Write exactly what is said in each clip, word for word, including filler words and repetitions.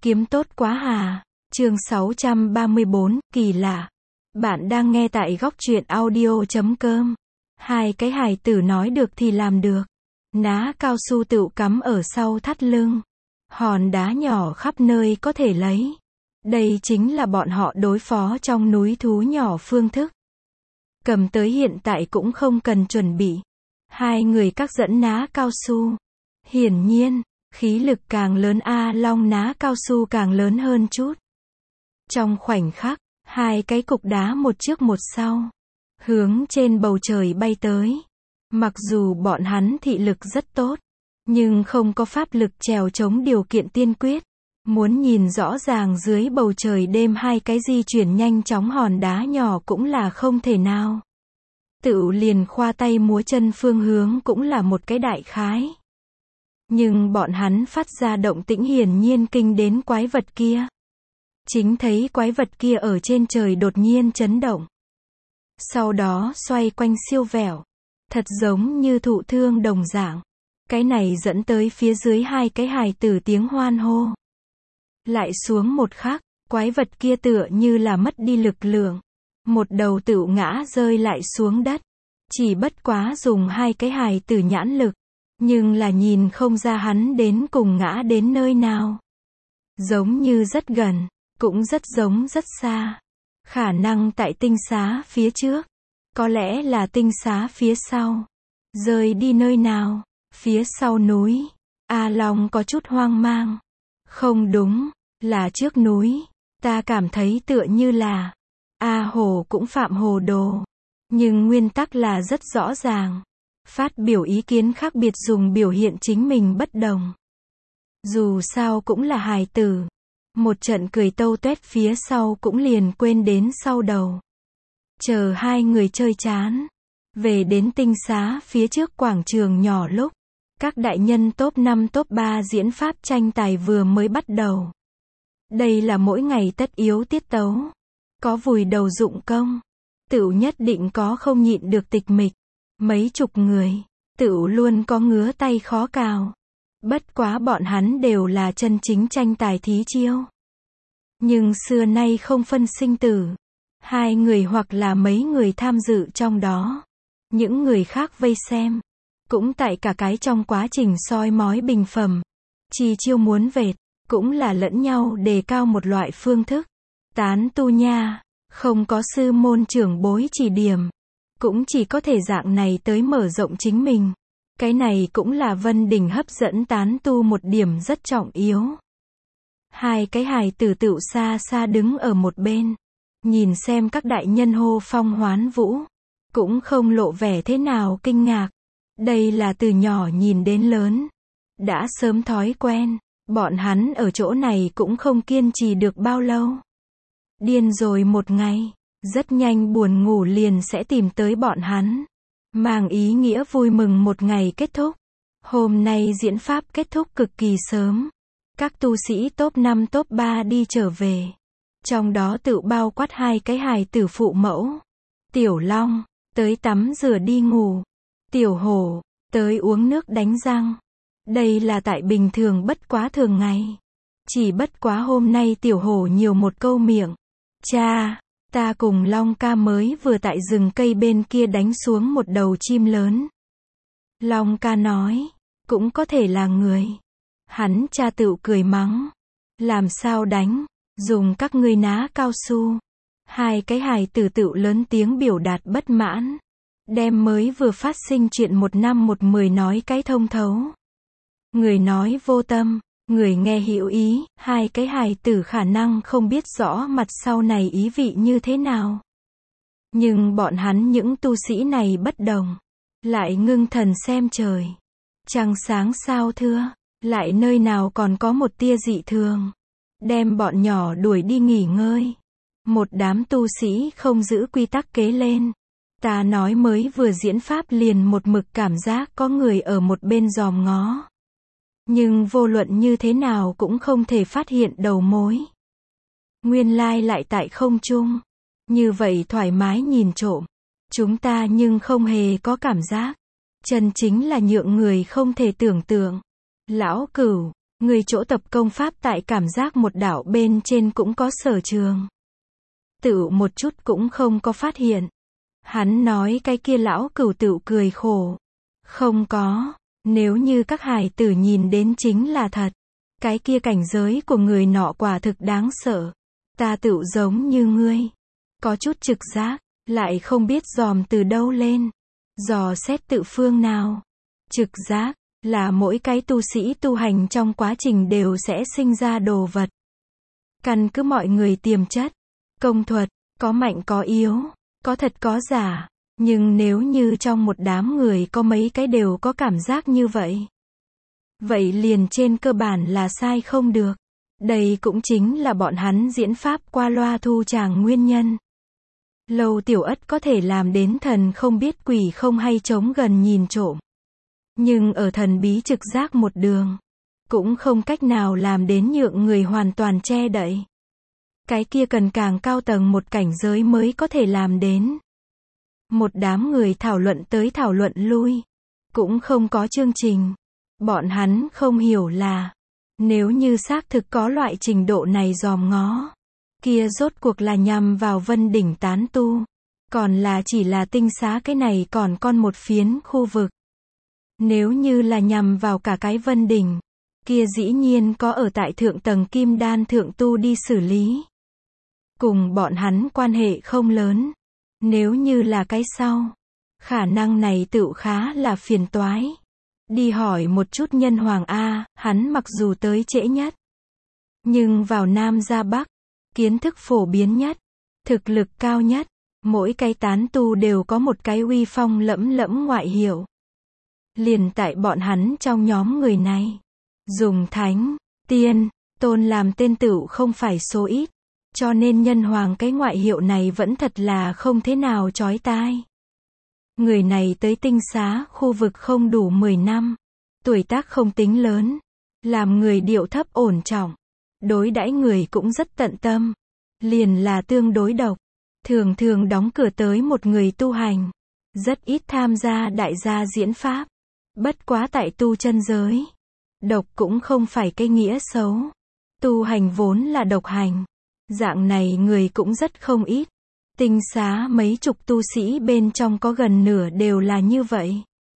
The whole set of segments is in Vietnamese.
Kiếm tốt quá hà. Chương sáu trăm ba mươi bốn, kỳ lạ. Bạn đang nghe tại góc truyện audio chấm com. Hai cái hài tử nói được thì làm được. Ná cao su tựu cắm ở sau thắt lưng. Hòn đá nhỏ khắp nơi có thể lấy. Đây chính là bọn họ đối phó trong núi thú nhỏ phương thức. Cầm tới hiện tại cũng không cần chuẩn bị. Hai người các dẫn ná cao su. Hiển nhiên, khí lực càng lớn A Long ná cao su càng lớn hơn chút. Trong khoảnh khắc, hai cái cục đá một trước một sau, hướng trên bầu trời bay tới. Mặc dù bọn hắn thị lực rất tốt, nhưng không có pháp lực trèo chống điều kiện tiên quyết. Muốn nhìn rõ ràng dưới bầu trời đêm hai cái di chuyển nhanh chóng hòn đá nhỏ cũng là không thể nào. Tựu liền khoa tay múa chân phương hướng cũng là một cái đại khái. Nhưng bọn hắn phát ra động tĩnh hiển nhiên kinh đến quái vật kia. Chính thấy quái vật kia ở trên trời đột nhiên chấn động. Sau đó xoay quanh siêu vẹo. Thật giống như thụ thương đồng dạng. Cái này dẫn tới phía dưới hai cái hài tử tiếng hoan hô. Lại xuống một khắc, quái vật kia tựa như là mất đi lực lượng. Một đầu tựu ngã rơi lại xuống đất. Chỉ bất quá dùng hai cái hài tử nhãn lực. Nhưng là nhìn không ra hắn đến cùng ngã đến nơi nào. Giống như rất gần, cũng rất giống rất xa. Khả năng tại tinh xá phía trước. Có lẽ là tinh xá phía sau. Rơi đi nơi nào? Phía sau núi. A Long có chút hoang mang. Không đúng, là trước núi. Ta cảm thấy tựa như là. A Hồ cũng phạm hồ đồ. Nhưng nguyên tắc là rất rõ ràng. Phát biểu ý kiến khác biệt dùng biểu hiện chính mình bất đồng. Dù sao cũng là hài tử. Một trận cười tâu tuét phía sau cũng liền quên đến sau đầu. Chờ hai người chơi chán. Về đến tinh xá phía trước quảng trường nhỏ lúc. Các đại nhân top năm top ba diễn pháp tranh tài vừa mới bắt đầu. Đây là mỗi ngày tất yếu tiết tấu. Có vùi đầu dụng công. Tựu nhất định có không nhịn được tịch mịch. Mấy chục người, tựu luôn có ngứa tay khó cào. Bất quá bọn hắn đều là chân chính tranh tài thí chiêu. Nhưng xưa nay không phân sinh tử. Hai người hoặc là mấy người tham dự trong đó. Những người khác vây xem. Cũng tại cả cái trong quá trình soi mói bình phẩm. Chi chiêu muốn vệt. Cũng là lẫn nhau đề cao một loại phương thức. Tán tu nha. Không có sư môn trưởng bối chỉ điểm. Cũng chỉ có thể dạng này tới mở rộng chính mình. Cái này cũng là Vân Đình hấp dẫn tán tu một điểm rất trọng yếu. Hai cái hài tử tựu xa xa đứng ở một bên. Nhìn xem các đại nhân hô phong hoán vũ. Cũng không lộ vẻ thế nào kinh ngạc. Đây là từ nhỏ nhìn đến lớn. Đã sớm thói quen. Bọn hắn ở chỗ này cũng không kiên trì được bao lâu. Điên rồi một ngày. Rất nhanh buồn ngủ liền sẽ tìm tới bọn hắn. Mang ý nghĩa vui mừng một ngày kết thúc. Hôm nay diễn pháp kết thúc cực kỳ sớm. Các tu sĩ top năm top ba đi trở về. Trong đó tự bao quát hai cái hài tử phụ mẫu. Tiểu Long, tới tắm rửa đi ngủ. Tiểu Hổ, tới uống nước đánh răng. Đây là tại bình thường bất quá thường ngày. Chỉ bất quá hôm nay Tiểu Hổ nhiều một câu miệng. Cha! Ta cùng Long ca mới vừa tại rừng cây bên kia đánh xuống một đầu chim lớn. Long ca nói, cũng có thể là người. Hắn cha tựu cười mắng. Làm sao đánh, dùng các ngươi ná cao su. Hai cái hài tử tựu lớn tiếng biểu đạt bất mãn. Đem mới vừa phát sinh chuyện một năm một mười nói cái thông thấu. Người nói vô tâm. Người nghe hữu ý, hai cái hài tử khả năng không biết rõ mặt sau này ý vị như thế nào. Nhưng bọn hắn những tu sĩ này bất đồng. Lại ngưng thần xem trời. Trăng sáng sao thưa, lại nơi nào còn có một tia dị thường. Đem bọn nhỏ đuổi đi nghỉ ngơi. Một đám tu sĩ không giữ quy tắc kế lên. Ta nói mới vừa diễn pháp liền một mực cảm giác có người ở một bên dòm ngó. Nhưng vô luận như thế nào cũng không thể phát hiện đầu mối. Nguyên lai lại tại không trung. Như vậy thoải mái nhìn trộm. Chúng ta nhưng không hề có cảm giác. Chân chính là nhượng người không thể tưởng tượng. Lão Cửu, Người chỗ tập công pháp tại cảm giác một đạo bên trên cũng có sở trường. Tựu một chút cũng không có phát hiện. Hắn nói cái kia lão cửu tựu cười khổ. Không có, nếu như các hài tử nhìn đến chính là thật. Cái kia cảnh giới của người nọ quả thực đáng sợ. Ta tựu giống như ngươi. Có chút trực giác, lại không biết dòm từ đâu lên. Dò xét tự phương nào. Trực giác, là mỗi cái tu sĩ tu hành trong quá trình đều sẽ sinh ra đồ vật. Căn cứ mọi người tiềm chất, công thuật, có mạnh có yếu, có thật có giả. Nhưng nếu như trong một đám người có mấy cái đều có cảm giác như vậy, vậy liền trên cơ bản là sai không được. Đây cũng chính là bọn hắn diễn pháp qua loa thu tràng nguyên nhân. Lâu Tiểu Ất có thể làm đến thần không biết quỷ không hay chống gần nhìn trộm. Nhưng ở thần bí trực giác một đường, cũng không cách nào làm đến nhượng người hoàn toàn che đậy. Cái kia cần càng cao tầng một cảnh giới mới có thể làm đến. Một đám người thảo luận tới thảo luận lui, cũng không có chương trình. Bọn hắn không hiểu là, nếu như xác thực có loại trình độ này dòm ngó, kia rốt cuộc là nhằm vào Vân Đỉnh tán tu, còn là chỉ là tinh xá cái này còn con một phiến khu vực. Nếu như là nhằm vào cả cái Vân Đỉnh, kia dĩ nhiên có ở tại thượng tầng kim đan thượng tu đi xử lý. Cùng bọn hắn quan hệ không lớn. Nếu như là cái sau, khả năng này tựu khá là phiền toái. Đi hỏi một chút Nhân Hoàng A, hắn mặc dù tới trễ nhất, nhưng vào Nam ra Bắc, kiến thức phổ biến nhất, thực lực cao nhất, mỗi cái tán tu đều có một cái uy phong lẫm lẫm ngoại hiệu. Liền tại bọn hắn trong nhóm người này, dùng thánh, tiên, tôn làm tên tựu không phải số ít, cho nên Nhân Hoàng cái ngoại hiệu này vẫn thật là không thế nào chói tai. Người này tới tinh xá khu vực không đủ mười năm, tuổi tác không tính lớn, làm người điệu thấp ổn trọng, đối đãi người cũng rất tận tâm, liền là tương đối độc, thường thường đóng cửa tới một người tu hành, rất ít tham gia đại gia diễn pháp, bất quá tại tu chân giới, độc cũng không phải cái nghĩa xấu, tu hành vốn là độc hành, dạng này người cũng rất không ít. Tinh xá mấy chục tu sĩ bên trong có gần nửa đều là như vậy.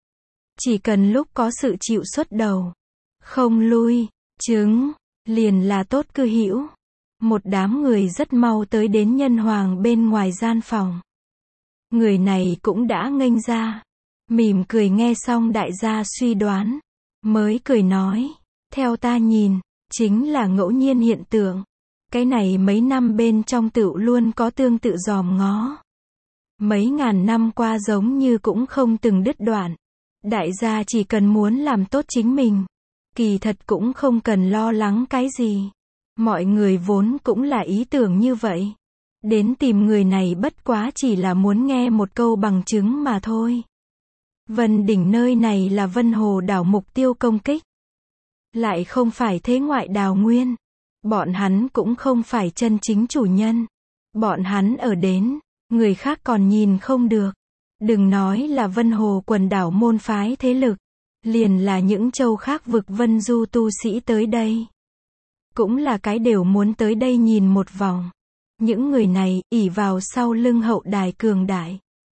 Chỉ cần lúc có sự chịu xuất đầu, không lui, chứng, liền là tốt cư hữu. Một đám người rất mau tới đến Nhân Hoàng bên ngoài gian phòng. Người này cũng đã nghênh ra, mỉm cười nghe xong đại gia suy đoán, mới cười nói, theo ta nhìn, chính là ngẫu nhiên hiện tượng. Cái này mấy năm bên trong tựu luôn có tương tự dòm ngó. Mấy ngàn năm qua giống như cũng không từng đứt đoạn. Đại gia chỉ cần muốn làm tốt chính mình, kỳ thật cũng không cần lo lắng cái gì. Mọi người vốn cũng là ý tưởng như vậy. Đến tìm người này bất quá chỉ là muốn nghe một câu bằng chứng mà thôi. Vân Đỉnh nơi này là Vân Hồ đảo mục tiêu công kích. Lại không phải thế ngoại đào nguyên. Bọn hắn cũng không phải chân chính chủ nhân. Bọn hắn ở đến, người khác còn nhìn không được. Đừng nói là Vân Hồ quần đảo môn phái thế lực. Liền là những châu khác vực vân du tu sĩ tới đây. Cũng là cái đều muốn tới đây nhìn một vòng. Những người này, ỷ vào sau lưng hậu đài cường đại.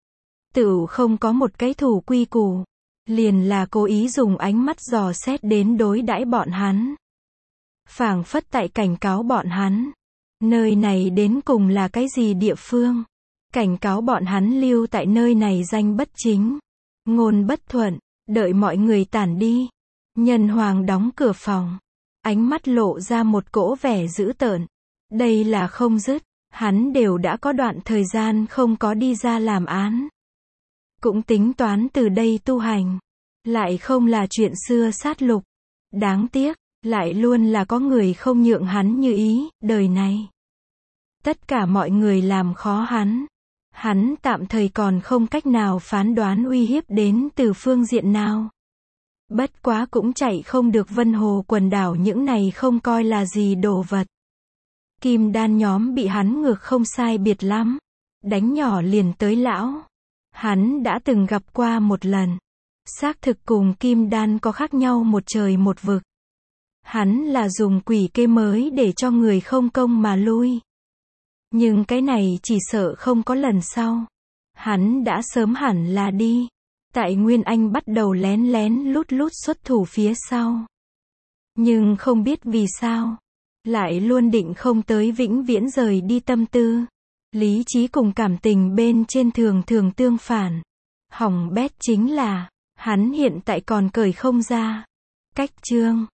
Tựu không có một cái thủ quy củ. Liền là cố ý dùng ánh mắt dò xét đến đối đãi bọn hắn. Phảng phất tại cảnh cáo bọn hắn. Nơi này đến cùng là cái gì địa phương? Cảnh cáo bọn hắn lưu tại nơi này danh bất chính. Ngôn bất thuận, đợi mọi người tản đi. Nhân Hoàng đóng cửa phòng. Ánh mắt lộ ra một cỗ vẻ dữ tợn. Đây là không dứt. Hắn đều đã có đoạn thời gian không có đi ra làm án. Cũng tính toán từ đây tu hành. Lại không là chuyện xưa sát lục. Đáng tiếc. Lại luôn là có người không nhượng hắn như ý, đời này. Tất cả mọi người làm khó hắn. Hắn tạm thời còn không cách nào phán đoán uy hiếp đến từ phương diện nào. Bất quá cũng chạy không được Vân Hồ quần đảo những này không coi là gì đồ vật. Kim đan nhóm bị hắn ngược không sai biệt lắm. Đánh nhỏ liền tới lão. Hắn đã từng gặp qua một lần. Xác thực cùng kim đan có khác nhau một trời một vực. Hắn là dùng quỷ kế mới để cho người không công mà lui. Nhưng cái này chỉ sợ không có lần sau. Hắn đã sớm hẳn là đi. Tại Nguyên Anh bắt đầu lén lén lút lút xuất thủ phía sau. Nhưng không biết vì sao. Lại luôn định không tới vĩnh viễn rời đi tâm tư. Lý trí cùng cảm tình bên trên thường thường tương phản. Hỏng bét chính là, hắn hiện tại còn cởi không ra. Cách chương